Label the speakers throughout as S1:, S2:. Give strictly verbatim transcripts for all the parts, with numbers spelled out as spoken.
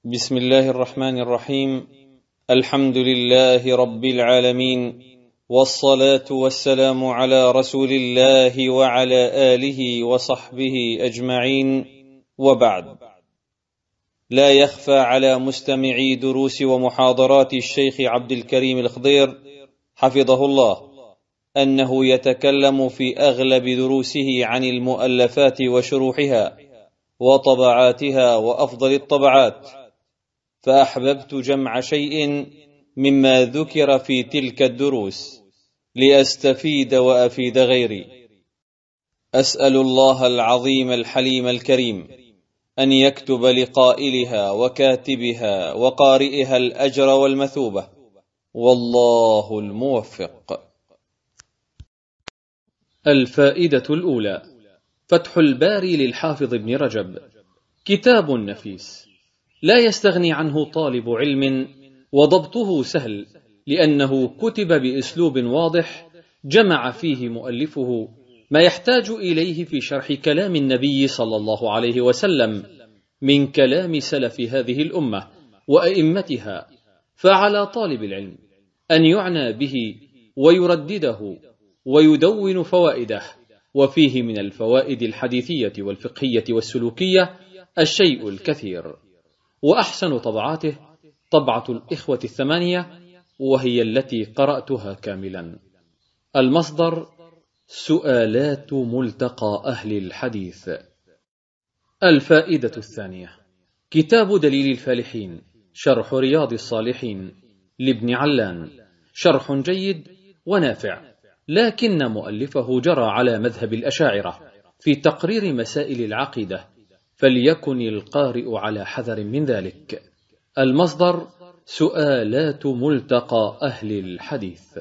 S1: بسم الله الرحمن الرحيم. الحمد لله رب العالمين، والصلاة والسلام على رسول الله وعلى آله وصحبه أجمعين، وبعد. لا يخفى على مستمعي دروس ومحاضرات الشيخ عبد الكريم الخضير حفظه الله أنه يتكلم في أغلب دروسه عن المؤلفات وشروحها وطبعاتها وأفضل الطبعات، فأحببت جمع شيء مما ذكر في تلك الدروس لأستفيد وأفيد غيري. أسأل الله العظيم الحليم الكريم أن يكتب لقائلها وكاتبها وقارئها الأجر والمثوبة، والله الموفق.
S2: الفائدة الأولى: فتح الباري للحافظ ابن رجب، كتاب نفيس لا يستغني عنه طالب علم، وضبطه سهل لأنه كتب بأسلوب واضح جمع فيه مؤلفه ما يحتاج إليه في شرح كلام النبي صلى الله عليه وسلم من كلام سلف هذه الأمة وأئمتها، فعلى طالب العلم أن يعنى به ويردده ويدون فوائده، وفيه من الفوائد الحديثية والفقهية والسلوكية الشيء الكثير. وأحسن طبعاته طبعة الإخوة الثمانية، وهي التي قرأتها كاملا. المصدر: سؤالات ملتقى أهل الحديث. الفائدة الثانية: كتاب دليل الفالحين، شرح رياض الصالحين لابن علان، شرح جيد ونافع، لكن مؤلفه جرى على مذهب الأشاعرة في تقرير مسائل العقيدة، فليكن القارئ على حذر من ذلك. المصدر: سؤالات ملتقى أهل الحديث.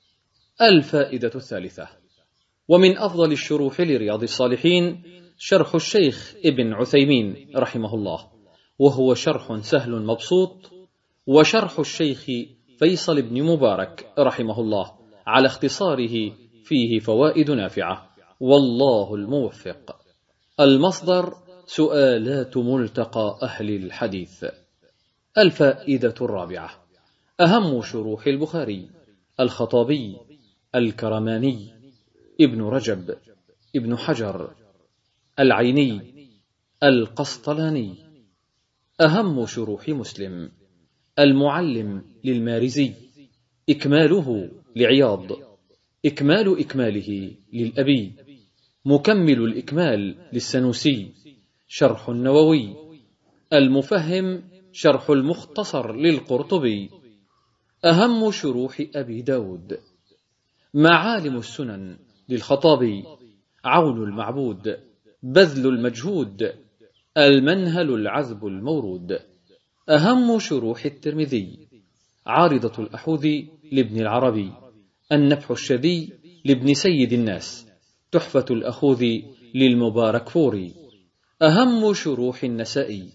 S2: الفائدة الثالثة: ومن أفضل الشروح لرياض الصالحين شرح الشيخ ابن عثيمين رحمه الله، وهو شرح سهل مبسوط، وشرح الشيخ فيصل بن مبارك رحمه الله على اختصاره فيه فوائد نافعة، والله الموفق. المصدر: سؤالات ملتقى أهل الحديث. الفائدة الرابعة: أهم شروح البخاري: الخطابي، الكرماني، ابن رجب، ابن حجر، العيني، القسطلاني. أهم شروح مسلم: المعلم للمارزي، إكماله لعياض، إكمال إكماله للأبي، مكمل الإكمال للسنوسي، شرح النووي، المفهم شرح المختصر للقرطبي. أهم شروح أبي داود: معالم السنن للخطابي، عون المعبود، بذل المجهود، المنهل العذب المورود. أهم شروح الترمذي: عارضة الأحوذي لابن العربي، النفح الشذي لابن سيد الناس، تحفة الأخوذي للمبارك فوري. أهم شروح النسائي: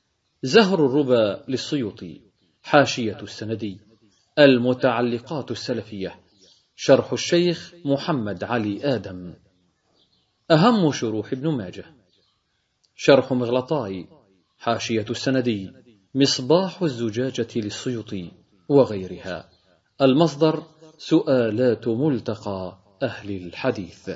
S2: زهر الربا للسيوطي، حاشية السندي، المتعلقات السلفية، شرح الشيخ محمد علي آدم. أهم شروح ابن ماجه: شرح مغلطاي، حاشية السندي، مصباح الزجاجة للسيوطي، وغيرها. المصدر: سؤالات ملتقى أهل الحديث.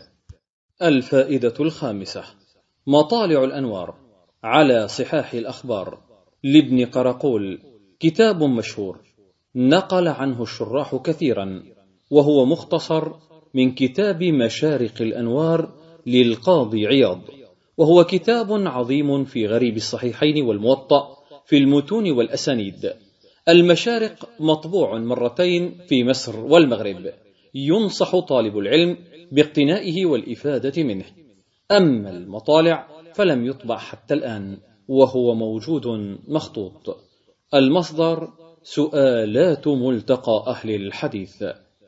S2: الفائدة الخامسة: مطالع الأنوار على صحاح الأخبار لابن قرقول، كتاب مشهور نقل عنه الشراح كثيرا، وهو مختصر من كتاب مشارق الأنوار للقاضي عياض، وهو كتاب عظيم في غريب الصحيحين والموطأ في المتون والأسانيد. المشارق مطبوع مرتين في مصر والمغرب، ينصح طالب العلم باقتنائه والإفادة منه. أما المطالع فلم يطبع حتى الآن، وهو موجود مخطوط. المصدر: سؤالات ملتقى أهل الحديث.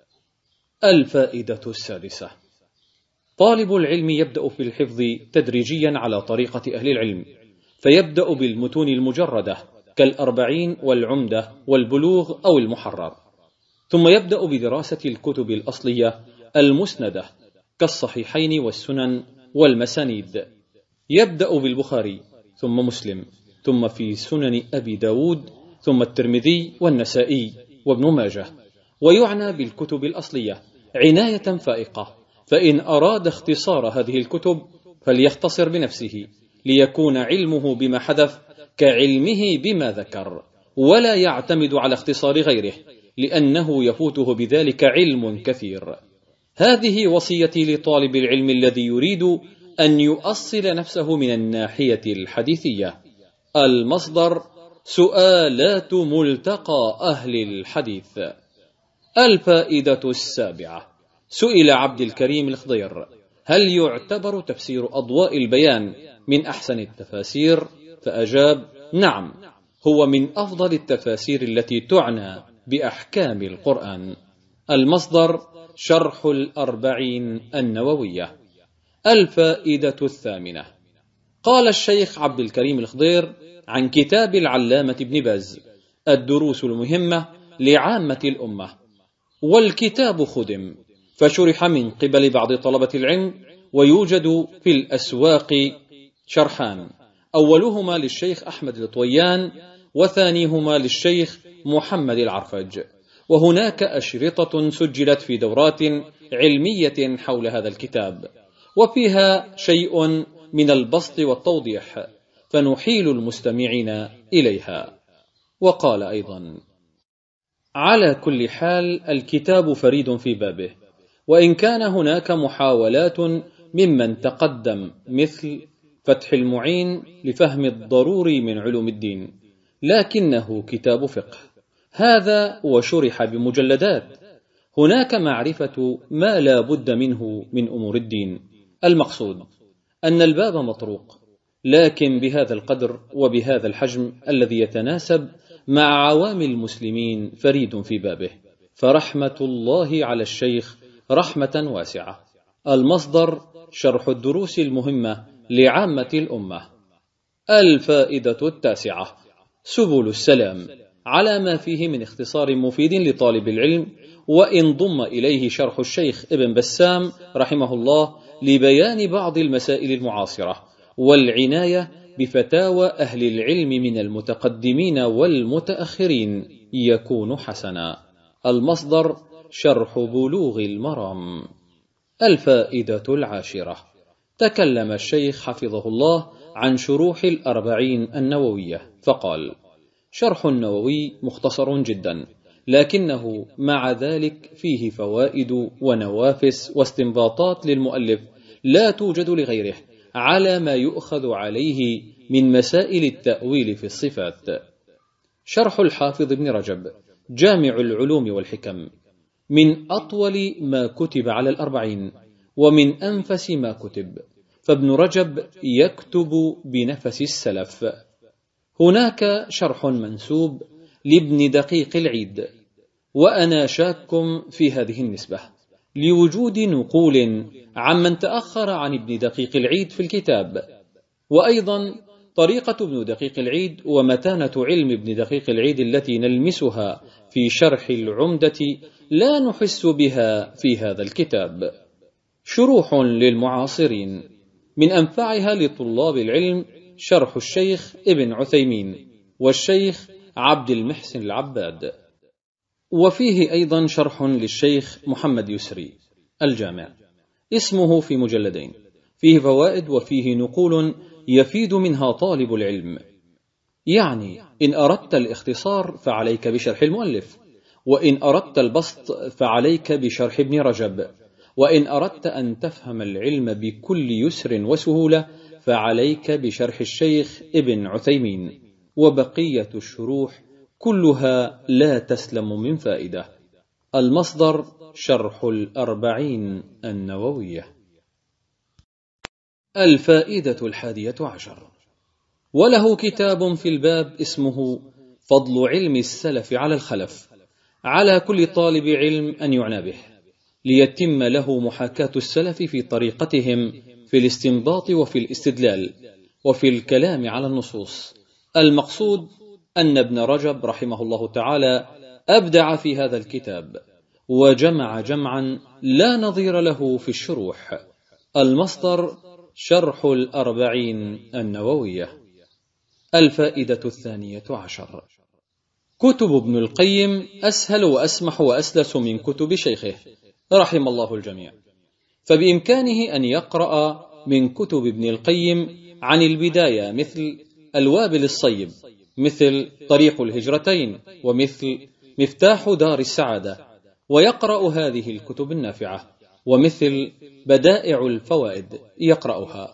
S2: الفائدة السادسة: طالب العلم يبدأ في الحفظ تدريجيا على طريقة أهل العلم، فيبدأ بالمتون المجردة كالأربعين والعمدة والبلوغ أو المحرر، ثم يبدأ بدراسة الكتب الأصلية المسندة كالصحيحين والسنن والمسانيد. يبدأ بالبخاري ثم مسلم ثم في سنن أبي داود، ثم الترمذي والنسائي وابن ماجه. ويعنى بالكتب الأصلية عناية فائقة، فإن أراد اختصار هذه الكتب فليختصر بنفسه، ليكون علمه بما حدث كعلمه بما ذكر، ولا يعتمد على اختصار غيره، لأنه يفوته بذلك علم كثير. هذه وصيتي لطالب العلم الذي يريد أن يؤصل نفسه من الناحية الحديثية. المصدر: سؤالات ملتقى أهل الحديث. الفائدة السابعة: سئل عبد الكريم الخضير: هل يعتبر تفسير أضواء البيان من أحسن التفاسير؟ فأجاب: نعم، هو من أفضل التفاسير التي تعنى بأحكام القرآن. المصدر: شرح الأربعين النووية. الفائدة الثامنة: قال الشيخ عبد الكريم الخضير عن كتاب العلامة ابن باز: الدروس المهمة لعامة الأمة. والكتاب خدم، فشرح من قبل بعض طلبة العلم، ويوجد في الأسواق شرحان: أولهما للشيخ أحمد الطويان، وثانيهما للشيخ محمد العرفج. وهناك أشرطة سجلت في دورات علمية حول هذا الكتاب، وفيها شيء من البسط والتوضيح، فنحيل المستمعين إليها. وقال أيضا: على كل حال الكتاب فريد في بابه، وإن كان هناك محاولات ممن تقدم مثل فتح المعين لفهم الضروري من علوم الدين، لكنه كتاب فقه هذا وشرح بمجلدات. هناك معرفة ما لا بد منه من أمور الدين. المقصود أن الباب مطروق، لكن بهذا القدر وبهذا الحجم الذي يتناسب مع عوام المسلمين فريد في بابه، فرحمة الله على الشيخ رحمة واسعة. المصدر: شرح الدروس المهمة لعامة الأمة. الفائدة التاسعة: سبل السلام، على ما فيه من اختصار مفيد لطالب العلم، وإن ضم إليه شرح الشيخ ابن بسام رحمه الله لبيان بعض المسائل المعاصرة، والعناية بفتاوى أهل العلم من المتقدمين والمتأخرين، يكون حسنا. المصدر: شرح بلوغ المرام. الفائدة العاشرة: تكلم الشيخ حفظه الله عن شروح الأربعين النووية، فقال: شرح النووي مختصر جدا، لكنه مع ذلك فيه فوائد ونوافس واستنباطات للمؤلف لا توجد لغيره، على ما يؤخذ عليه من مسائل التأويل في الصفات. شرح الحافظ ابن رجب جامع العلوم والحكم من أطول ما كتب على الأربعين، ومن أنفس ما كتب، فابن رجب يكتب بنفس السلف. هناك شرح منسوب لابن دقيق العيد، وأنا شاك في هذه النسبة لوجود نقول عمن تأخر عن ابن دقيق العيد في الكتاب. وأيضا طريقة ابن دقيق العيد ومتانة علم ابن دقيق العيد التي نلمسها في شرح العمدة لا نحس بها في هذا الكتاب. شروح للمعاصرين، من أنفعها لطلاب العلم شرح الشيخ ابن عثيمين والشيخ عبد المحسن العباد، وفيه أيضا شرح للشيخ محمد يسري الجامع، اسمه في مجلدين، فيه فوائد وفيه نقول يفيد منها طالب العلم. يعني إن أردت الاختصار فعليك بشرح المؤلف، وإن أردت البسط فعليك بشرح ابن رجب، وإن أردت أن تفهم العلم بكل يسر وسهولة فعليك بشرح الشيخ ابن عثيمين. وبقية الشروح كلها لا تسلم من فائدة. المصدر: شرح الأربعين النووية. الفائدة الحادية عشر: وله كتاب في الباب اسمه فضل علم السلف على الخلف، على كل طالب علم أن يعنى به، ليتم له محاكاة السلف في طريقتهم في الاستنباط وفي الاستدلال وفي الكلام على النصوص. المقصود أن ابن رجب رحمه الله تعالى أبدع في هذا الكتاب، وجمع جمعا لا نظير له في الشروح. المصدر: شرح الأربعين النووية. الفائدة الثانية عشر: كتب ابن القيم أسهل وأسمح وأسلس من كتب شيخه رحم الله الجميع، فبإمكانه أن يقرأ من كتب ابن القيم عن البداية مثل الوابل الصيب، مثل طريق الهجرتين، ومثل مفتاح دار السعادة، ويقرأ هذه الكتب النافعة، ومثل بدائع الفوائد يقرأها.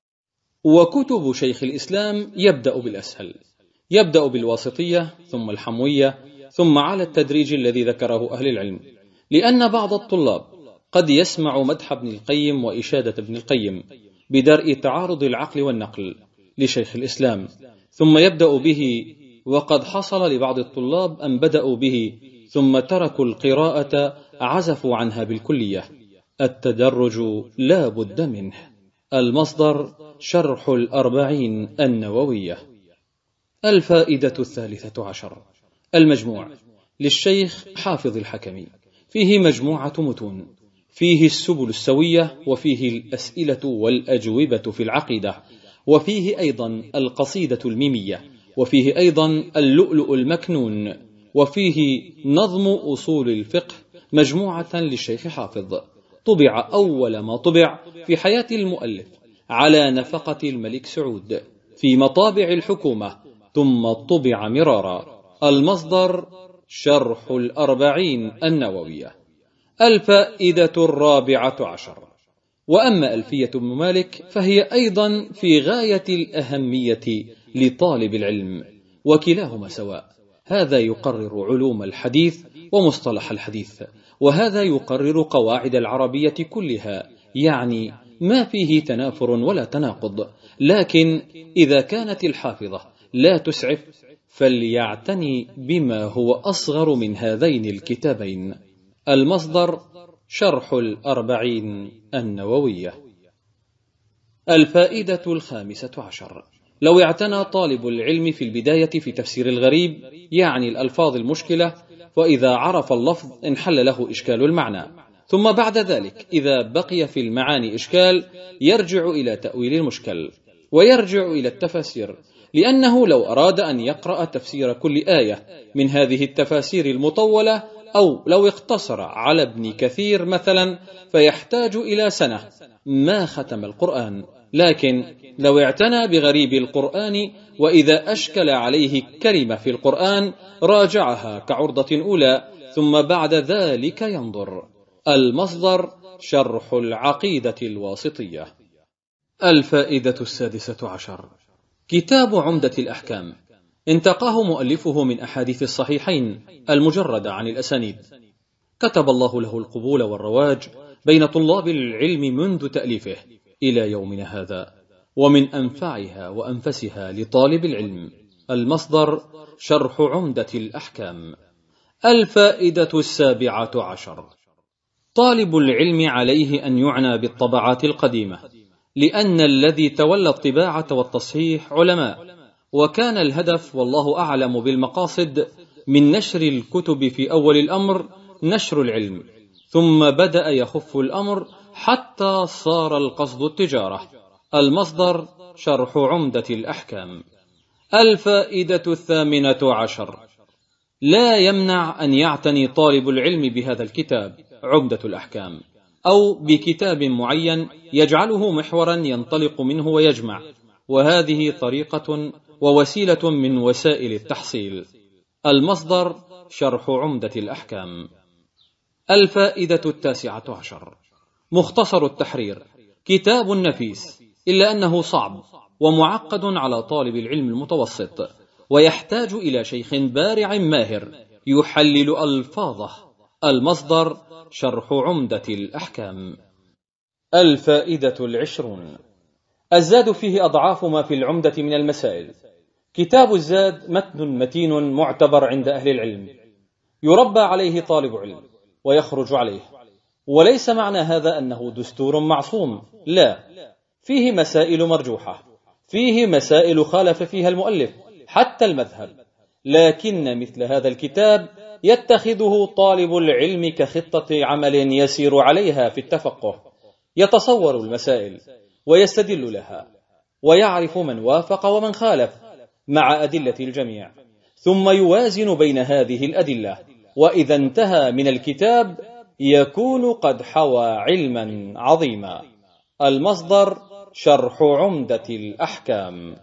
S2: وكتب شيخ الإسلام يبدأ بالأسهل، يبدأ بالواسطية ثم الحموية ثم على التدريج الذي ذكره أهل العلم، لأن بعض الطلاب قد يسمع مدح ابن القيم وإشادة ابن القيم بدرء تعارض العقل والنقل لشيخ الإسلام، ثم يبدأ به، وقد حصل لبعض الطلاب أن بدأوا به ثم تركوا القراءة عزفوا عنها بالكلية. التدرج لا بد منه. المصدر: شرح الأربعين النووية. الفائدة الثالثة عشر: المجموع للشيخ حافظ الحكمي، فيه مجموعة متون، فيه السبل السوية، وفيه الأسئلة والأجوبة في العقيدة، وفيه أيضا القصيدة الميمية، وفيه أيضا اللؤلؤ المكنون، وفيه نظم أصول الفقه، مجموعة للشيخ حافظ، طبع أول ما طبع في حياة المؤلف على نفقة الملك سعود في مطابع الحكومة، ثم طبع مرارا. المصدر: شرح الأربعين النووية. الفائدة الرابعة عشر: وأما ألفية ابن مالك فهي أيضا في غاية الأهمية لطالب العلم، وكلاهما سواء، هذا يقرر علوم الحديث ومصطلح الحديث، وهذا يقرر قواعد العربية كلها، يعني ما فيه تنافر ولا تناقض. لكن إذا كانت الحافظة لا تسعف فليعتني بما هو أصغر من هذين الكتابين. المصدر: شرح الأربعين النووية. الفائدة الخامسة عشر: لو اعتنى طالب العلم في البداية في تفسير الغريب، يعني الألفاظ المشكلة، وإذا عرف اللفظ انحل له إشكال المعنى، ثم بعد ذلك إذا بقي في المعاني إشكال يرجع إلى تأويل المشكل ويرجع إلى التفاسير، لأنه لو أراد أن يقرأ تفسير كل آية من هذه التفاسير المطولة، أو لو اقتصر على ابن كثير مثلا، فيحتاج إلى سنة ما ختم القرآن. لكن لو اعتنى بغريب القرآن وإذا أشكل عليه كلمة في القرآن راجعها كعرضة أولى، ثم بعد ذلك ينظر. المصدر: شرح العقيدة الواسطية. الفائدة السادسة عشر: كتاب عمدة الأحكام انتقاه مؤلفه من أحاديث الصحيحين المجردة عن الأسانيد، كتب الله له القبول والرواج بين طلاب العلم منذ تأليفه إلى يومنا هذا، ومن أنفعها وأنفسها لطالب العلم. المصدر: شرح عمدة الأحكام. الفائدة السابعة عشر: طالب العلم عليه أن يعنى بالطبعات القديمة، لأن الذي تولى الطباعة والتصحيح علماء، وكان الهدف والله أعلم بالمقاصد من نشر الكتب في أول الأمر نشر العلم، ثم بدأ يخف الأمر حتى صار القصد التجارة. المصدر: شرح عمدة الأحكام. الفائدة الثامنة عشر: لا يمنع أن يعتني طالب العلم بهذا الكتاب عمدة الأحكام، أو بكتاب معين يجعله محورا ينطلق منه ويجمع، وهذه طريقة ووسيلة من وسائل التحصيل. المصدر: شرح عمدة الأحكام. الفائدة التاسعة عشر: مختصر التحرير كتاب نفيس، إلا أنه صعب ومعقد على طالب العلم المتوسط، ويحتاج إلى شيخ بارع ماهر يحلل ألفاظه. المصدر: شرح عمدة الأحكام. الفائدة العشرون: الزاد فيه أضعاف ما في العمدة من المسائل. كتاب الزاد متن متين معتبر عند أهل العلم، يربى عليه طالب علم ويخرج عليه، وليس معنى هذا أنه دستور معصوم، لا، فيه مسائل مرجوحة، فيه مسائل خالف فيها المؤلف حتى المذهب، لكن مثل هذا الكتاب يتخذه طالب العلم كخطة عمل يسير عليها في التفقه، يتصور المسائل ويستدل لها ويعرف من وافق ومن خالف، مع أدلة الجميع، ثم يوازن بين هذه الأدلة، وإذا انتهى من الكتاب يكون قد حوى علما عظيما. المصدر شرح عمدة الأحكام.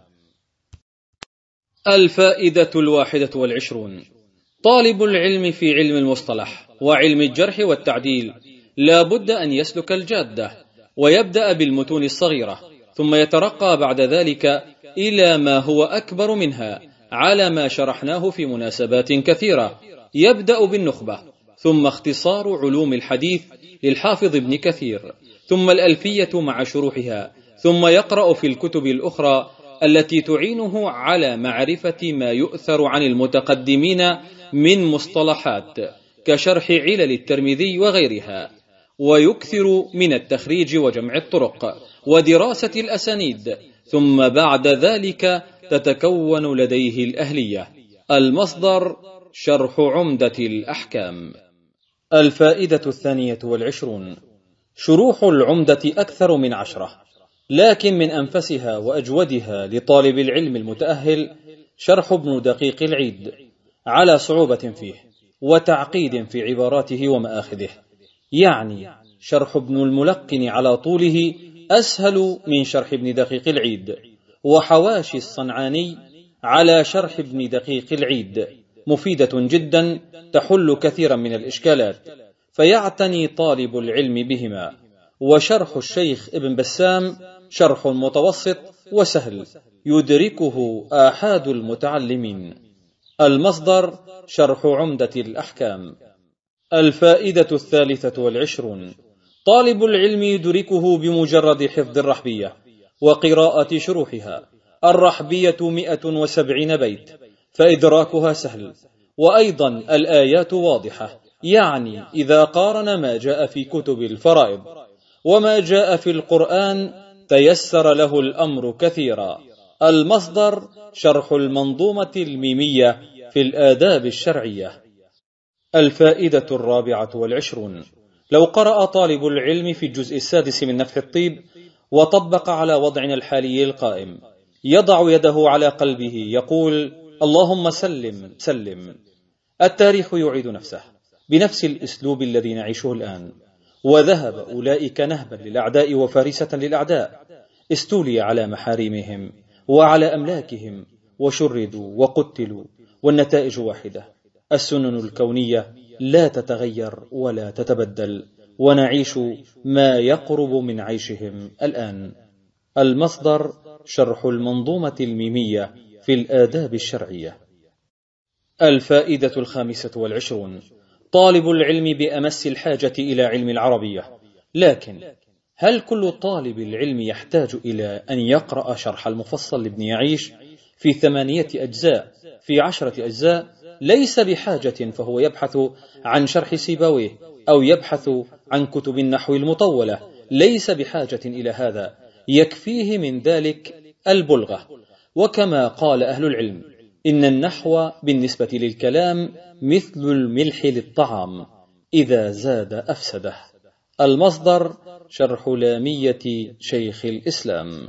S2: الفائدة الواحدة والعشرون: طالب العلم في علم المصطلح وعلم الجرح والتعديل لا بد أن يسلك الجادة، ويبدأ بالمتون الصغيرة، ثم يترقى بعد ذلك إلى ما هو أكبر منها، على ما شرحناه في مناسبات كثيرة. يبدأ بالنخبة، ثم اختصار علوم الحديث للحافظ ابن كثير، ثم الألفية مع شروحها، ثم يقرأ في الكتب الأخرى التي تعينه على معرفة ما يؤثر عن المتقدمين من مصطلحات كشرح علل الترمذي وغيرها، ويكثر من التخريج وجمع الطرق ودراسة الأسانيد، ثم بعد ذلك تتكون لديه الأهلية. المصدر شرح عمدة الأحكام. الفائدة الثانية والعشرون: شروح العمدة أكثر من عشرة، لكن من أنفسها وأجودها لطالب العلم المتأهل شرح ابن دقيق العيد، على صعوبة فيه وتعقيد في عباراته ومآخذه. يعني شرح ابن الملقن على طوله أسهل من شرح ابن دقيق العيد، وحواشي الصنعاني على شرح ابن دقيق العيد مفيدة جدا تحل كثيرا من الإشكالات، فيعتني طالب العلم بهما. وشرح الشيخ ابن بسام شرح متوسط وسهل يدركه آحاد المتعلمين. المصدر شرح عمدة الأحكام. الفائدة الثالثة والعشرون: طالب العلم يدركه بمجرد حفظ الرحبية وقراءة شروحها. الرحبية مئة وسبعين بيت، فإدراكها سهل، وأيضا الآيات واضحة، يعني إذا قارن ما جاء في كتب الفرائض وما جاء في القرآن تيسر له الأمر كثيرا. المصدر شرح المنظومة الميمية في الآداب الشرعية. الفائدة الرابعة والعشرون: لو قرأ طالب العلم في الجزء السادس من نفح الطيب وطبق على وضعنا الحالي القائم، يضع يده على قلبه يقول: اللهم سلم سلم. التاريخ يعيد نفسه بنفس الأسلوب الذي نعيشه الآن، وذهب أولئك نهبا للأعداء وفارسة للأعداء، استولي على محارمهم وعلى أملاكهم، وشردوا وقتلوا، والنتائج واحدة: السنن الكونية لا تتغير ولا تتبدل، ونعيش ما يقرب من عيشهم الآن. المصدر شرح المنظومة الميمية في الآداب الشرعية. الفائدة الخامسة والعشرون: طالب العلم بأمس الحاجة إلى علم العربية، لكن هل كل طالب العلم يحتاج إلى أن يقرأ شرح المفصل لابن يعيش في ثمانية أجزاء في عشرة أجزاء؟ ليس بحاجة، فهو يبحث عن شرح سيبويه أو يبحث عن كتب النحو المطولة، ليس بحاجة إلى هذا، يكفيه من ذلك البلغة. وكما قال أهل العلم: إن النحو بالنسبة للكلام مثل الملح للطعام، إذا زاد أفسده. المصدر شرح لامية شيخ الإسلام.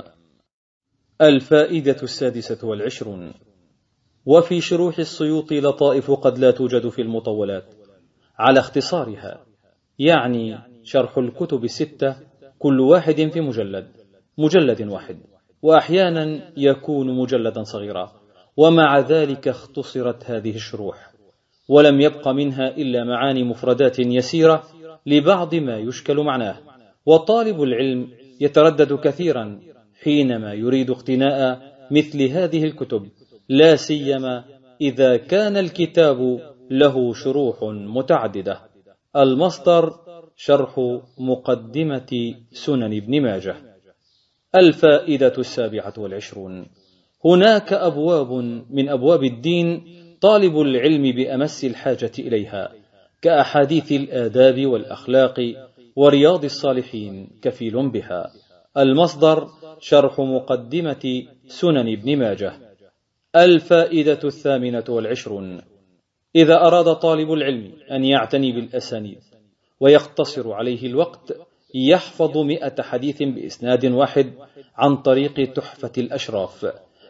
S2: الفائدة السادسة والعشرون: وفي شروح السيوط لطائف قد لا توجد في المطولات على اختصارها، يعني شرح الكتب الستة كل واحد في مجلد مجلد واحد، وأحيانا يكون مجلدا صغيرا، ومع ذلك اختصرت هذه الشروح، ولم يبق منها إلا معاني مفردات يسيرة لبعض ما يشكل معناه. وطالب العلم يتردد كثيرا حينما يريد اقتناء مثل هذه الكتب، لا سيما إذا كان الكتاب له شروح متعددة. المصدر شرح مقدمة سنن ابن ماجه. الفائدة السابعة والعشرون: هناك أبواب من أبواب الدين طالب العلم بأمس الحاجة إليها، كأحاديث الآداب والأخلاق، ورياض الصالحين كفيل بها. المصدر شرح مقدمة سنن ابن ماجه. الفائدة الثامنة والعشرون: إذا أراد طالب العلم أن يعتني بالأسانيد ويقتصر عليه الوقت، يحفظ مئة حديث بإسناد واحد عن طريق تحفة الأشراف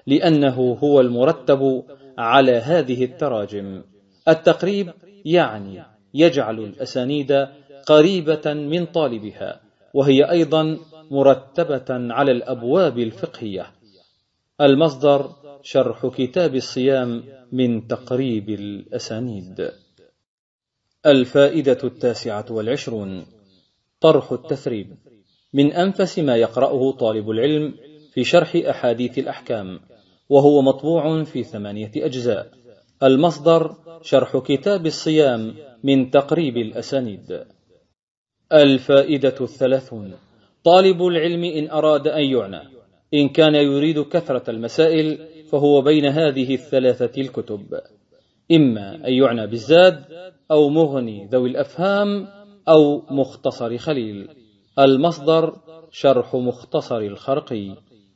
S2: لأنه هو المرتب على هذه التراجم. التقريب يعني يجعل الأسانيد قريبة من طالبها، وهي أيضا مرتبة على الأبواب الفقهية. المصدر شرح كتاب الصيام من تقريب الأسانيد. الفائدة التاسعة والعشرون: طرح التثريب. من أنفس ما يقرأه طالب العلم في شرح أحاديث الأحكام، وهو مطبوع في ثمانية أجزاء. المصدر شرح كتاب الصيام من تقريب الأسانيد. الفائدة الثلاثون: طالب العلم إن أراد أن يعنى، إن كان يريد كثرة المسائل فهو بين هذه الثلاثة الكتب، إما أن يعنى بالزاد أو مغني ذوي الأفهام أو مختصر خليل. المصدر شرح مختصر الخرقي.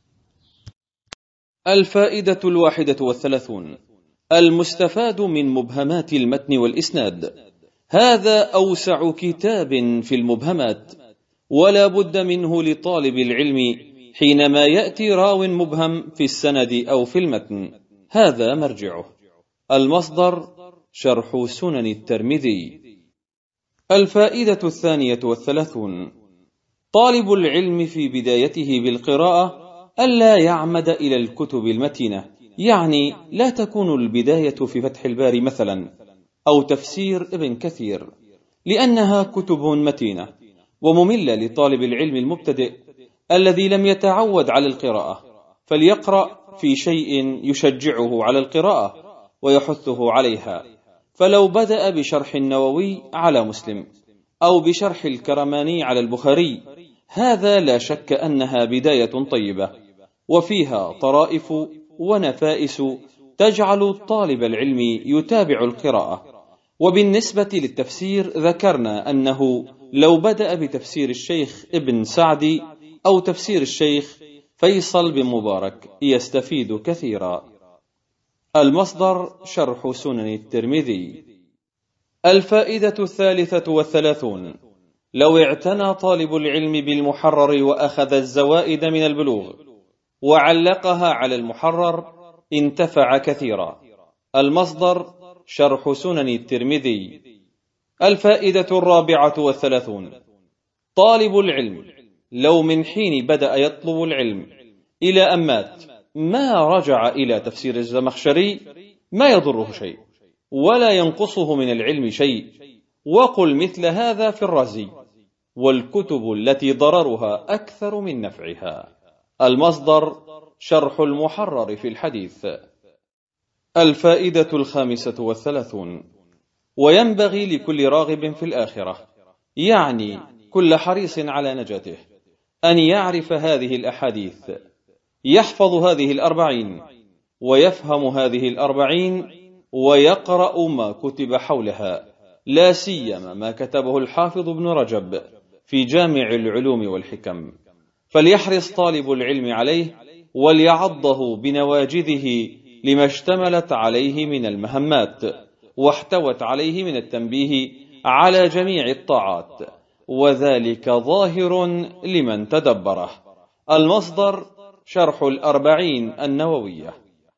S1: الفائدة الواحدة والثلاثون: المستفاد من مبهمات المتن والإسناد. هذا أوسع كتاب في المبهمات، ولا بد منه لطالب العلم حينما يأتي راو مبهم في السند أو في المتن، هذا مرجعه. المصدر شرح سنن الترمذي. الفائدة الثانية والثلاثون: طالب العلم في بدايته بالقراءة ألا يعمد إلى الكتب المتينة، يعني لا تكون البداية في فتح الباري مثلا أو تفسير ابن كثير، لأنها كتب متينة ومملة لطالب العلم المبتدئ الذي لم يتعود على القراءة، فليقرأ في شيء يشجعه على القراءة ويحثه عليها. فلو بدأ بشرح النووي على مسلم أو بشرح الكرماني على البخاري، هذا لا شك أنها بداية طيبة وفيها طرائف ونفائس تجعل طالب العلم يتابع القراءة. وبالنسبة للتفسير ذكرنا أنه لو بدأ بتفسير الشيخ ابن سعدي أو تفسير الشيخ فيصل بن مبارك يستفيد كثيرا. المصدر شرح سنن الترمذي. الفائدة الثالثة والثلاثون: لو اعتنى طالب العلم بالمحرر وأخذ الزوائد من البلوغ وعلقها على المحرر انتفع كثيرا. المصدر شرح سنن الترمذي. الفائدة الرابعة والثلاثون: طالب العلم لو من حين بدأ يطلب العلم إلى أن مات ما رجع إلى تفسير الزمخشري ما يضره شيء ولا ينقصه من العلم شيء، وقل مثل هذا في الرازي: والكتب التي ضررها أكثر من نفعها. المصدر شرح المحرر في الحديث. الفائدة الخامسة والثلاثون: وينبغي لكل راغب في الآخرة، يعني كل حريص على نجاته، أن يعرف هذه الأحاديث، يحفظ هذه الأربعين ويفهم هذه الأربعين ويقرأ ما كتب حولها، لا سيما ما كتبه الحافظ ابن رجب في جامع العلوم والحكم، فليحرص طالب العلم عليه وليعضه بنواجذه لما اشتملت عليه من المهمات واحتوت عليه من التنبيه على جميع الطاعات، وذلك ظاهر لمن تدبره. المصدر شرح الأربعين النووية.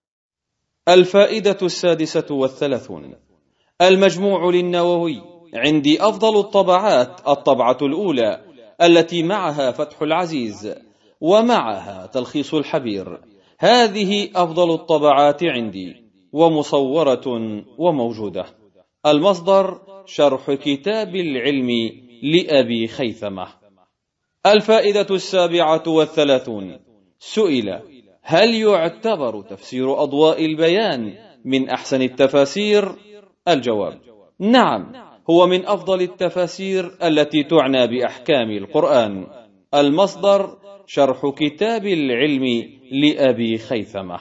S1: الفائدة السادسة والثلاثون: المجموع للنووي عندي أفضل الطبعات الطبعة الأولى التي معها فتح العزيز ومعها تلخيص الحبير، هذه أفضل الطبعات عندي ومصورة وموجودة. المصدر شرح كتاب العلم لأبي خيثمة. الفائدة السابعة والثلاثون: سئل: هل يعتبر تفسير أضواء البيان من أحسن التفاسير؟ الجواب: نعم، هو من أفضل التفاسير التي تعنى بأحكام القرآن. المصدر شرح كتاب العلم لأبي خيثمة.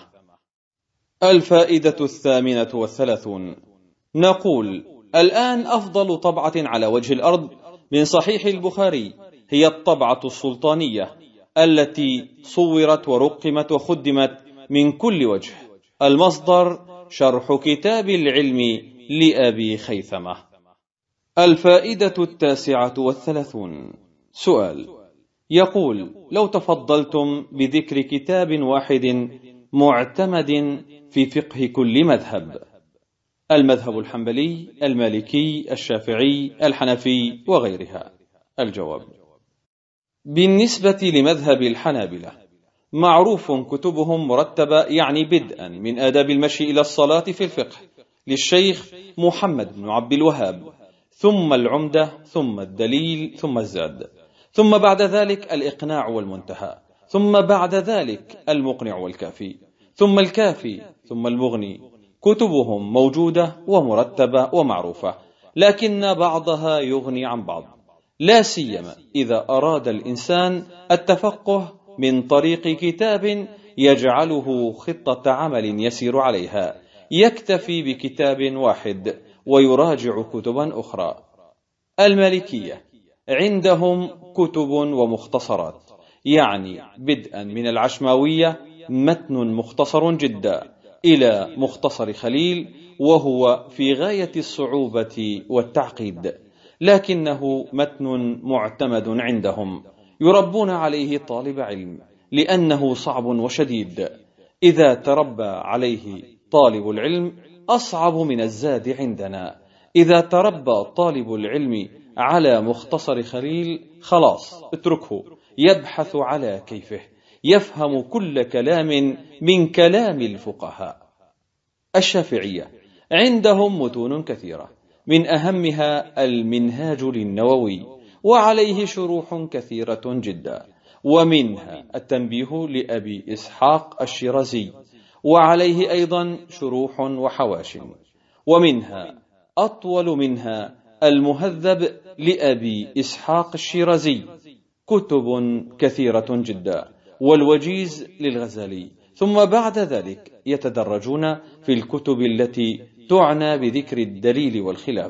S1: الفائدة الثامنة والثلاثون: نقول الآن أفضل طبعة على وجه الأرض من صحيح البخاري هي الطبعة السلطانية التي صورت ورقمت وخدمت من كل وجه. المصدر شرح كتاب العلم لأبي خيثمة. الفائدة التاسعة والثلاثون: سؤال يقول: لو تفضلتم بذكر كتاب واحد معتمد في فقه كل مذهب: المذهب الحنبلي، المالكي، الشافعي، الحنفي وغيرها. الجواب: بالنسبة لمذهب الحنابلة معروف كتبهم مرتبة، يعني بدءا من آداب المشي إلى الصلاة في الفقه للشيخ محمد بن عبد الوهاب، ثم العمدة، ثم الدليل، ثم الزاد، ثم بعد ذلك الإقناع والمنتهى، ثم بعد ذلك المقنع والكافي، ثم الكافي، ثم المغني. كتبهم موجودة ومرتبة ومعروفة، لكن بعضها يغني عن بعض، لا سيما إذا أراد الإنسان التفقه من طريق كتاب يجعله خطة عمل يسير عليها، يكتفي بكتاب واحد ويراجع كتبا أخرى. المالكية عندهم كتب ومختصرات، يعني بدءا من العشماوية متن مختصر جدا إلى مختصر خليل، وهو في غاية الصعوبة والتعقيد، لكنه متن معتمد عندهم، يربون عليه طالب علم لأنه صعب وشديد. إذا تربى عليه طالب العلم أصعب من الزاد عندنا. إذا تربى طالب العلم على مختصر خليل خلاص اتركه يبحث على كيفه، يفهم كل كلام من كلام الفقهاء. الشافعية عندهم متون كثيرة، من أهمها المنهاج للنووي، وعليه شروح كثيرة جدا، ومنها التنبيه لأبي إسحاق الشيرازي، وعليه أيضا شروح وحواش، ومنها أطول منها المهذب لأبي إسحاق الشيرازي، كتب كثيرة جدا، والوجيز للغزالي. ثم بعد ذلك يتدرجون في الكتب التي تعنى بذكر الدليل والخلاف.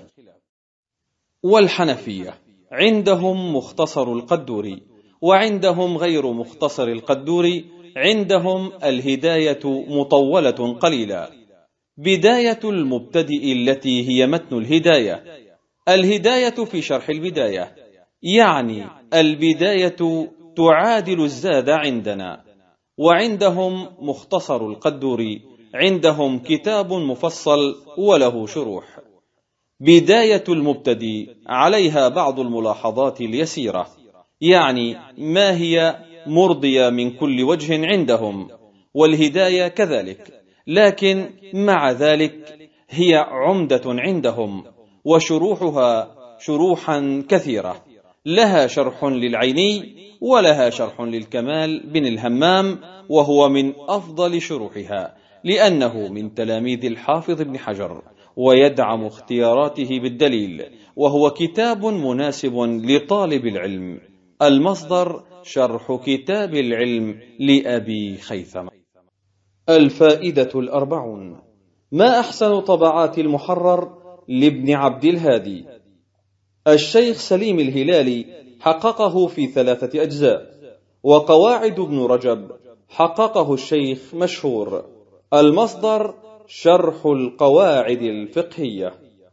S1: والحنفية عندهم مختصر القدوري، وعندهم غير مختصر القدوري، عندهم الهداية مطولة قليلا، بداية المبتدئ التي هي متن الهداية، الهداية في شرح البداية، يعني البداية تعادل الزاد عندنا. وعندهم مختصر القدوري، عندهم كتاب مفصل وله شروح. بداية المبتدئ عليها بعض الملاحظات اليسيرة، يعني ما هي مرضية من كل وجه عندهم، والهداية كذلك، لكن مع ذلك هي عمدة عندهم، وشروحها شروحا كثيرة، لها شرح للعيني ولها شرح للكمال بن الهمام، وهو من أفضل شروحها لأنه من تلاميذ الحافظ بن حجر، ويدعم اختياراته بالدليل، وهو كتاب مناسب لطالب العلم. المصدر شرح كتاب العلم لأبي خيثمة. الفائدة الأربعون: ما أحسن طبعات المحرر لابن عبد الهادي. الشيخ سليم الهلالي حققه في ثلاثة أجزاء، وقواعد ابن رجب حققه الشيخ مشهور. المصدر شرح القواعد الفقهية.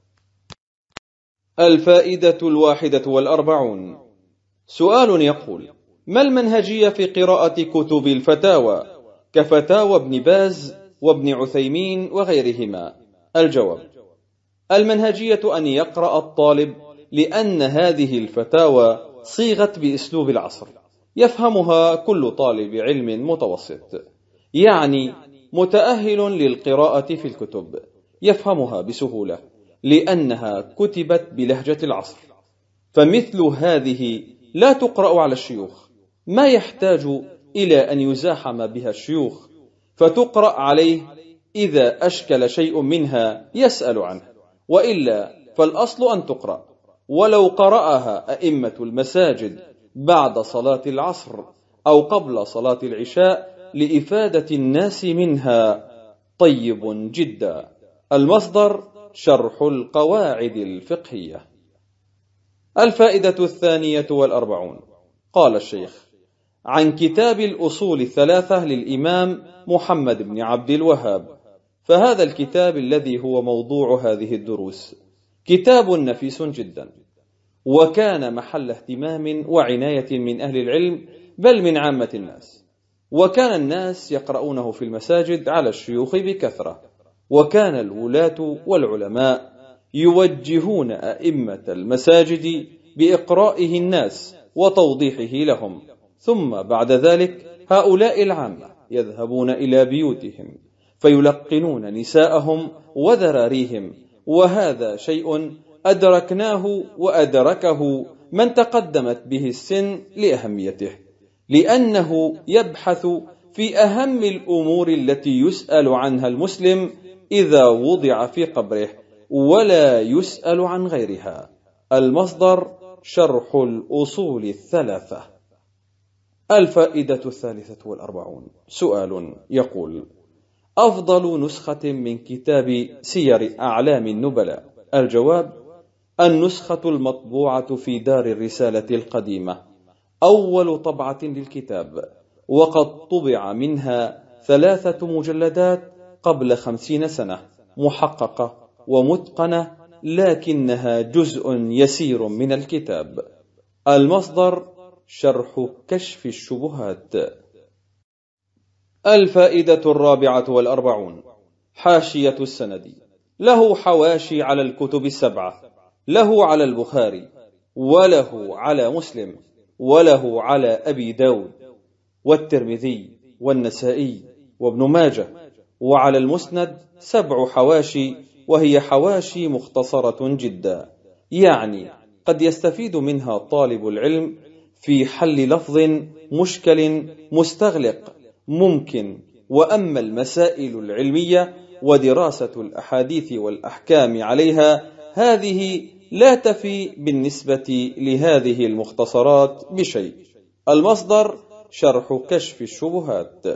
S1: الفائدة الواحدة والأربعون: سؤال يقول: ما المنهجية في قراءة كتب الفتاوى كفتاوى ابن باز وابن عثيمين وغيرهما؟ الجواب: المنهجية أن يقرأ الطالب، لأن هذه الفتاوى صيغت بأسلوب العصر، يفهمها كل طالب علم متوسط، يعني متأهل للقراءة في الكتب، يفهمها بسهولة لأنها كتبت بلهجة العصر. فمثل هذه لا تقرأ على الشيوخ، ما يحتاج إلى أن يزاحم بها الشيوخ، فتقرأ عليه إذا أشكل شيء منها يسأل عنه، وإلا فالأصل أن تقرأ، ولو قرأها أئمة المساجد بعد صلاة العصر أو قبل صلاة العشاء لإفادة الناس منها طيب جدا. المصدر شرح القواعد الفقهية. الفائدة الثانية والأربعون: قال الشيخ: عن كتاب الأصول الثلاثة للإمام محمد بن عبد الوهاب. فهذا الكتاب الذي هو موضوع هذه الدروس كتاب نفيس جدا، وكان محل اهتمام وعناية من أهل العلم، بل من عامة الناس، وكان الناس يقرؤونه في المساجد على الشيوخ بكثرة، وكان الولاة والعلماء يوجهون أئمة المساجد بإقرائه الناس وتوضيحه لهم، ثم بعد ذلك هؤلاء العامة يذهبون إلى بيوتهم فيلقنون نساءهم وذراريهم، وهذا شيء أدركناه وأدركه من تقدمت به السن لأهميته، لأنه يبحث في أهم الأمور التي يسأل عنها المسلم إذا وضع في قبره، ولا يسأل عن غيرها. المصدر: شرح الأصول الثلاثة. الفائدة الثالثة والأربعون. سؤال يقول: أفضل نسخة من كتاب سير أعلام النبلاء؟ الجواب: النسخة المطبوعة في دار الرسالة القديمة، أول طبعة للكتاب، وقد طبع منها ثلاثة مجلدات قبل خمسين سنة، محققة ومتقنة، لكنها جزء يسير من الكتاب. المصدر: شرح كشف الشبهات. الفائدة الرابعة والأربعون. حاشية السند. له حواشي على الكتب السبعة، له على البخاري، وله على مسلم، وله على أبي داود والترمذي والنسائي وابن ماجه، وعلى المسند سبع حواشي، وهي حواشي مختصرة جدا، يعني قد يستفيد منها طالب العلم في حل لفظ مشكل مستغلق ممكن. وأما المسائل العلمية ودراسة الأحاديث والأحكام عليها، هذه لا تفي بالنسبة لهذه المختصرات بشيء. المصدر: شرح كشف الشبهات.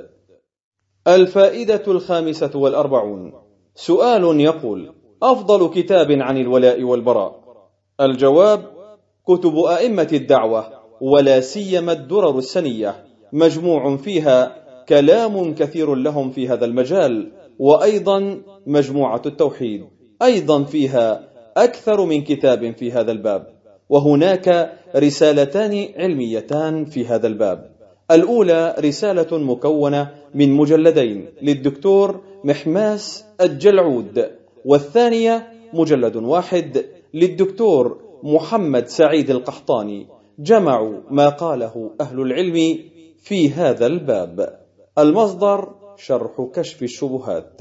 S1: الفائدة الخامسة والأربعون. سؤال يقول: أفضل كتاب عن الولاء والبراء؟ الجواب: كتب أئمة الدعوة، ولا سيما الدرر السنية، مجموع فيها كلام كثير لهم في هذا المجال، وأيضا مجموعة التوحيد أيضا فيها أكثر من كتاب في هذا الباب، وهناك رسالتان علميتان في هذا الباب. الأولى رسالة مكونة من مجلدين للدكتور محماس الجلعود، والثانية مجلد واحد للدكتور محمد سعيد القحطاني، جمعوا ما قاله أهل العلم في هذا الباب. المصدر: شرح كشف الشبهات.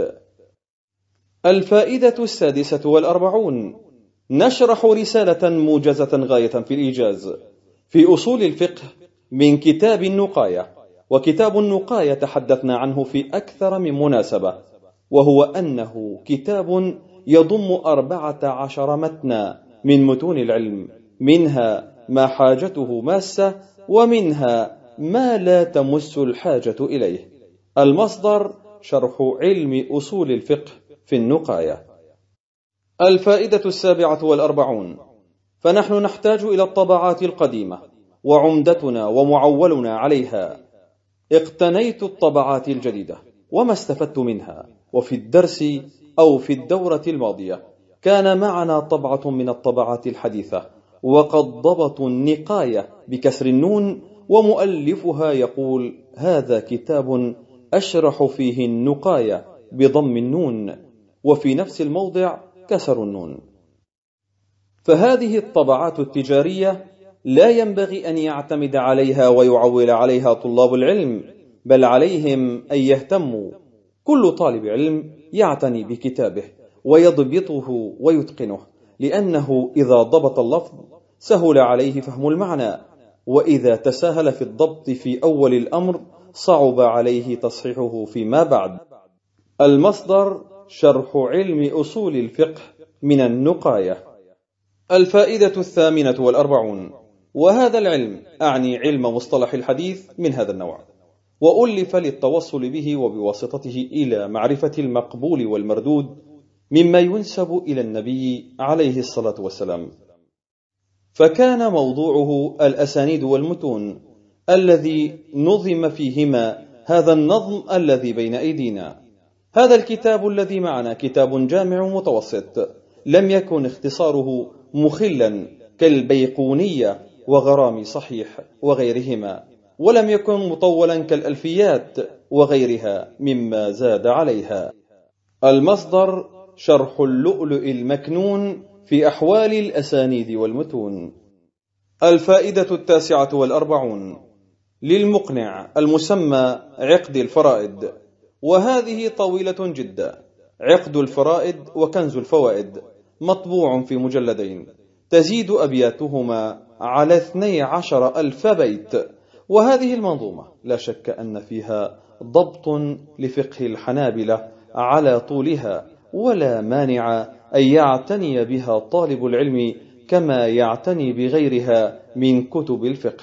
S1: الفائدة السادسة والأربعون. نشرح رسالة موجزة غاية في الإيجاز في أصول الفقه من كتاب النقاية. وكتاب النقاية تحدثنا عنه في أكثر من مناسبة، وهو أنه كتاب يضم أربعة عشر متنا من متون العلم، منها ما حاجته ماسة، ومنها ما لا تمس الحاجة إليه. المصدر: شرح علم أصول الفقه في النقاية. الفائدة السابعة والأربعون. فنحن نحتاج إلى الطبعات القديمة، وعمدتنا ومعولنا عليها. اقتنيت الطبعات الجديدة وما استفدت منها، وفي الدرس أو في الدورة الماضية كان معنا طبعة من الطبعات الحديثة، وقد ضبطوا النقاية بكسر النون، ومؤلفها يقول: هذا كتاب أشرح فيه النقاية بضم النون، وفي نفس الموضع كسر النون. فهذه الطبعات التجارية لا ينبغي أن يعتمد عليها ويعول عليها طلاب العلم، بل عليهم أن يهتموا. كل طالب علم يعتني بكتابه ويضبطه ويتقنه، لأنه إذا ضبط اللفظ سهل عليه فهم المعنى، وإذا تساهل في الضبط في أول الأمر صعب عليه تصحيحه فيما بعد. المصدر: شرح علم أصول الفقه من النقاية. الفائدة الثامنة والأربعون. وهذا العلم أعني علم مصطلح الحديث من هذا النوع، وألف للتوصل به وبواسطته إلى معرفة المقبول والمردود مما ينسب إلى النبي عليه الصلاة والسلام، فكان موضوعه الأسانيد والمتون الذي نظم فيهما هذا النظم الذي بين أيدينا. هذا الكتاب الذي معنا كتاب جامع متوسط، لم يكن اختصاره مخلا كالبيقونية وغرام صحيح وغيرهما، ولم يكن مطولا كالألفيات وغيرها مما زاد عليها. المصدر شرح اللؤلؤ المكنون في أحوال الأسانيد والمتون. الفائدة التاسعة والأربعون للمقنع المسمى عقد الفرائد، وهذه طويلة جدا. عقد الفرائد وكنز الفوائد مطبوع في مجلدين، تزيد أبياتهما على اثني عشر ألف بيت. وهذه المنظومة لا شك أن فيها ضبط لفقه الحنابلة على طولها، ولا مانع أن يعتني بها طالب العلم كما يعتني بغيرها من كتب الفقه،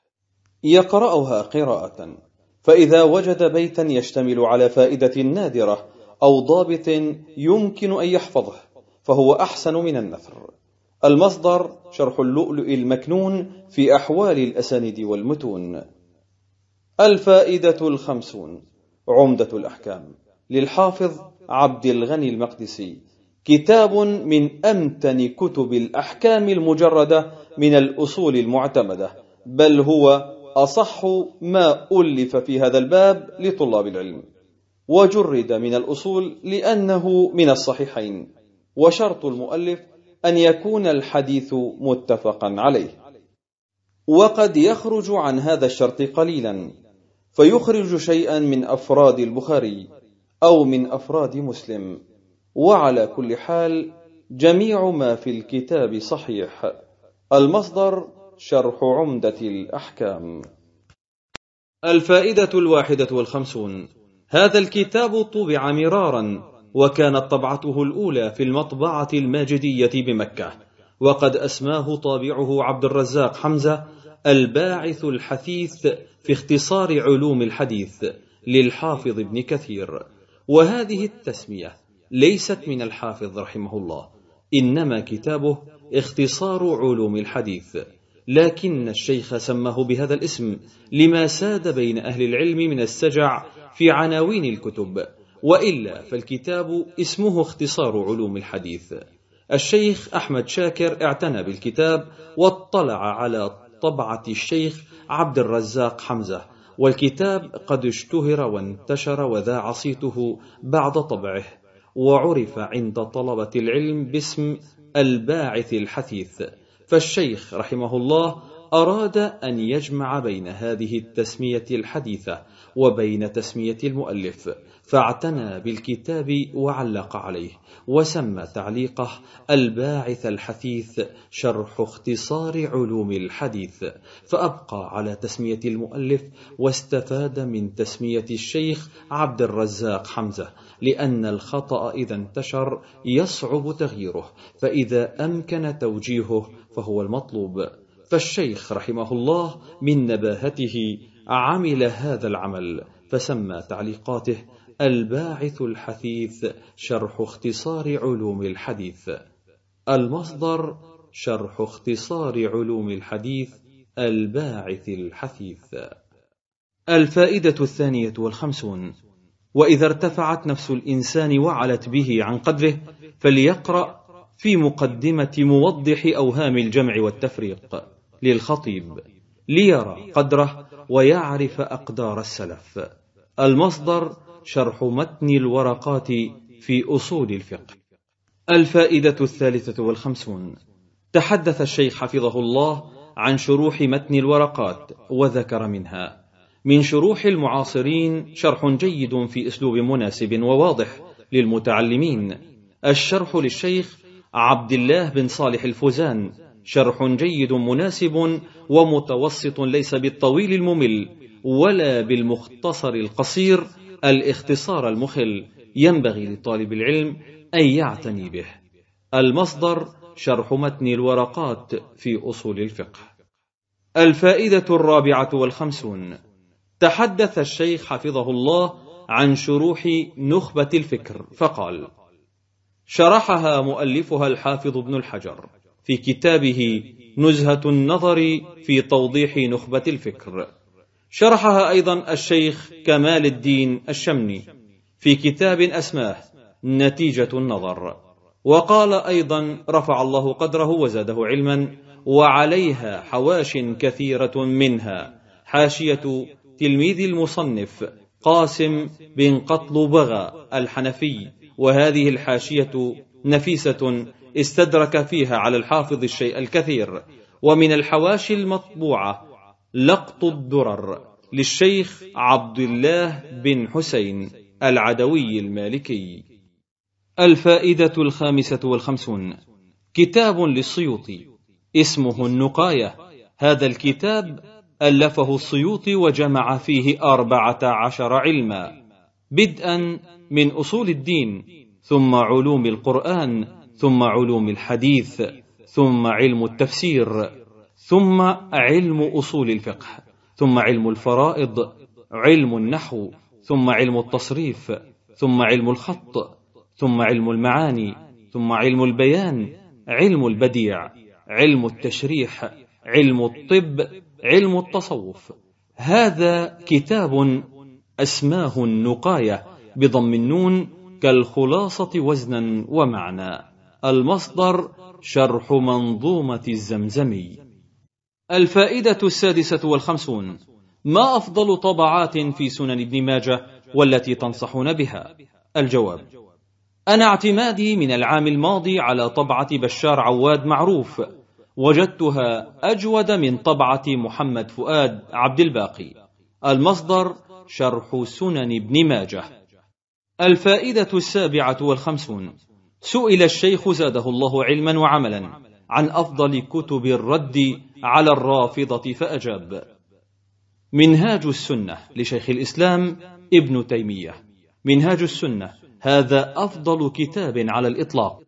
S1: يقرأها قراءة، فإذا وجد بيتا يشتمل على فائدة نادرة أو ضابط يمكن أن يحفظه فهو أحسن من النثر. المصدر شرح اللؤلؤ المكنون في أحوال الأسانيد والمتون. الفائدة الخمسون عمدة الأحكام للحافظ عبد الغني المقدسي، كتاب من أمتن كتب الأحكام المجردة من الأصول المعتمدة، بل هو أصح ما ألف في هذا الباب لطلاب العلم، وجرد من الأصول لأنه من الصحيحين، وشرط المؤلف أن يكون الحديث متفقا عليه. وقد يخرج عن هذا الشرط قليلا فيخرج شيئا من أفراد البخاري أو من أفراد مسلم، وعلى كل حال جميع ما في الكتاب صحيح. المصدر شرح عمدة الأحكام. الفائدة الواحدة والخمسون هذا الكتاب طبع مرارا، وكانت طبعته الأولى في المطبعة الماجدية بمكة، وقد أسماه طابعه عبد الرزاق حمزة الباعث الحثيث في اختصار علوم الحديث للحافظ ابن كثير. وهذه التسمية ليست من الحافظ رحمه الله، إنما كتابه اختصار علوم الحديث، لكن الشيخ سماه بهذا الاسم لما ساد بين أهل العلم من السجع في عناوين الكتب، وإلا فالكتاب اسمه اختصار علوم الحديث. الشيخ أحمد شاكر اعتنى بالكتاب واطلع على طبعة الشيخ عبد الرزاق حمزة، والكتاب قد اشتهر وانتشر وذاع صيته بعد طبعه، وعرف عند طلبة العلم باسم الباعث الحثيث. فالشيخ رحمه الله أراد أن يجمع بين هذه التسمية الحديثة وبين تسمية المؤلف، فاعتنى بالكتاب وعلق عليه، وسمى تعليقه الباعث الحثيث شرح اختصار علوم الحديث، فأبقى على تسمية المؤلف واستفاد من تسمية الشيخ عبد الرزاق حمزة، لأن الخطأ إذا انتشر يصعب تغييره، فإذا أمكن توجيهه فهو المطلوب. فالشيخ رحمه الله من نباهته عمل هذا العمل، فسمى تعليقاته الباعث الحثيث شرح اختصار علوم الحديث. المصدر شرح اختصار علوم الحديث الباعث الحثيث. الفائدة الثانية والخمسون وإذا ارتفعت نفس الإنسان وعلت به عن قدره فليقرأ في مقدمة موضح أوهام الجمع والتفريق للخطيب ليرى قدره ويعرف أقدار السلف. المصدر شرح متن الورقات في أصول الفقه. الفائدة الثالثة والخمسون تحدث الشيخ حفظه الله عن شروح متن الورقات، وذكر منها: من شروح المعاصرين شرح جيد في أسلوب مناسب وواضح للمتعلمين، الشرح للشيخ عبد الله بن صالح الفوزان، شرح جيد مناسب ومتوسط، ليس بالطويل الممل ولا بالمختصر القصير الاختصار المخل، ينبغي لطالب العلم أن يعتني به. المصدر شرح متن الورقات في أصول الفقه. الفائدة الرابعة والخمسون تحدث الشيخ حفظه الله عن شروح نخبة الفكر فقال: شرحها مؤلفها الحافظ ابن الحجر في كتابه نزهة النظر في توضيح نخبة الفكر. شرحها أيضا الشيخ كمال الدين الشمني في كتاب أسماه نتيجة النظر. وقال أيضا رفع الله قدره وزاده علما: وعليها حواش كثيرة منها
S2: حاشية تلميذ المصنف قاسم بن قطلبغة الحنفي، وهذه الحاشية نفيسة استدرك فيها على الحافظ الشيء الكثير. ومن الحواشي المطبوعة لقط الدرر للشيخ عبد الله بن حسين العدوي المالكي. الفائدة الخامسة والخمسون، كتاب للسيوطي اسمه النقاية. هذا الكتاب ألفه السيوطي وجمع فيه أربعة عشر علما، بدءا من أصول الدين، ثم علوم القرآن، ثم علوم الحديث، ثم علم التفسير، ثم علم أصول الفقه، ثم علم الفرائض، علم النحو، ثم علم التصريف، ثم علم الخط، ثم علم المعاني، ثم علم البيان، علم البديع، علم التشريح، علم الطب، علم التصوف. هذا كتاب أسماه النقاية بضم النون كالخلاصة وزنا ومعنى. المصدر شرح منظومة الزمزمي. الفائدة السادسة والخمسون، ما أفضل طبعات في سنن ابن ماجه والتي تنصحون بها؟ الجواب: أنا اعتمادي من العام الماضي على طبعة بشار عواد معروف، وجدتها أجود من طبعة محمد فؤاد عبد الباقي. المصدر شرح سنن ابن ماجه. الفائدة السابعة والخمسون، سئل الشيخ زاده الله علما وعملا عن أفضل كتب الرد على الرافضة فأجاب: منهاج السنة لشيخ الإسلام ابن تيمية. منهاج السنة هذا أفضل كتاب على الإطلاق.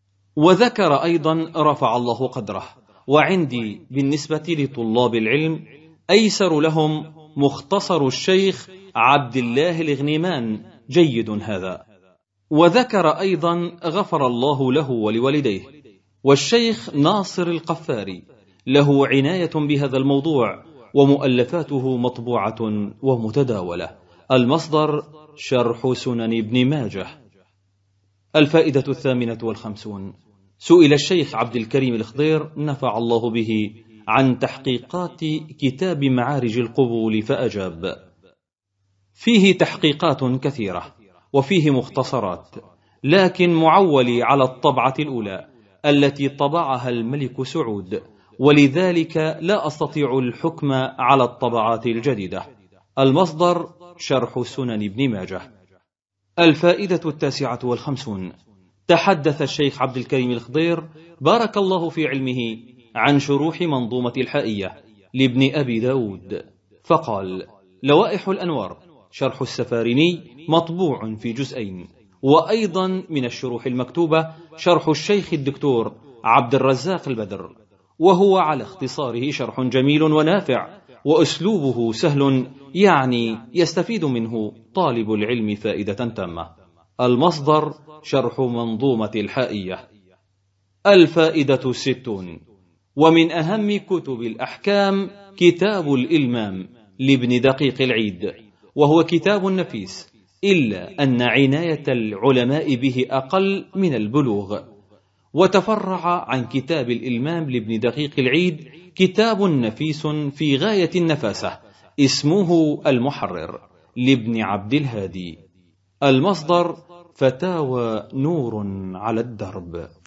S2: وذكر أيضا رفع الله قدره: وعندي بالنسبة لطلاب العلم أيسر لهم مختصر الشيخ عبد الله الغنيمان، جيد هذا. وذكر أيضا غفر الله له ولوالديه. والشيخ ناصر القفاري له عناية بهذا الموضوع، ومؤلفاته مطبوعة ومتداولة. المصدر شرح سنن ابن ماجه. الفائدة الثامنة والخمسون، سئل الشيخ عبد الكريم الخضير نفع الله به عن تحقيقات كتاب معارج القبول فأجاب: فيه تحقيقات كثيرة وفيه مختصرات، لكن معولي على الطبعة الأولى التي طبعها الملك سعود، ولذلك لا أستطيع الحكم على الطبعات الجديدة. المصدر شرح سنن ابن ماجه. الفائدة التاسعة والخمسون، تحدث الشيخ عبد الكريم الخضير بارك الله في علمه عن شروح منظومة الحائية لابن أبي داود، فقال: لوائح الأنوار شرح السفاريني مطبوع في جزئين، وأيضا من الشروح المكتوبة شرح الشيخ الدكتور عبد الرزاق البدر، وهو على اختصاره شرح جميل ونافع، وأسلوبه سهل، يعني يستفيد منه طالب العلم فائدة تامة. المصدر شرح منظومة الحائية. الفائدة الستون، ومن أهم كتب الأحكام كتاب الإلمام لابن دقيق العيد، وهو كتاب نفيس، إلا أن عناية العلماء به أقل من البلوغ. وتفرع عن كتاب الإلمام لابن دقيق العيد كتاب نفيس في غاية النفاسة اسمه المحرر لابن عبد الهادي. المصدر فتاوى نور على الدرب.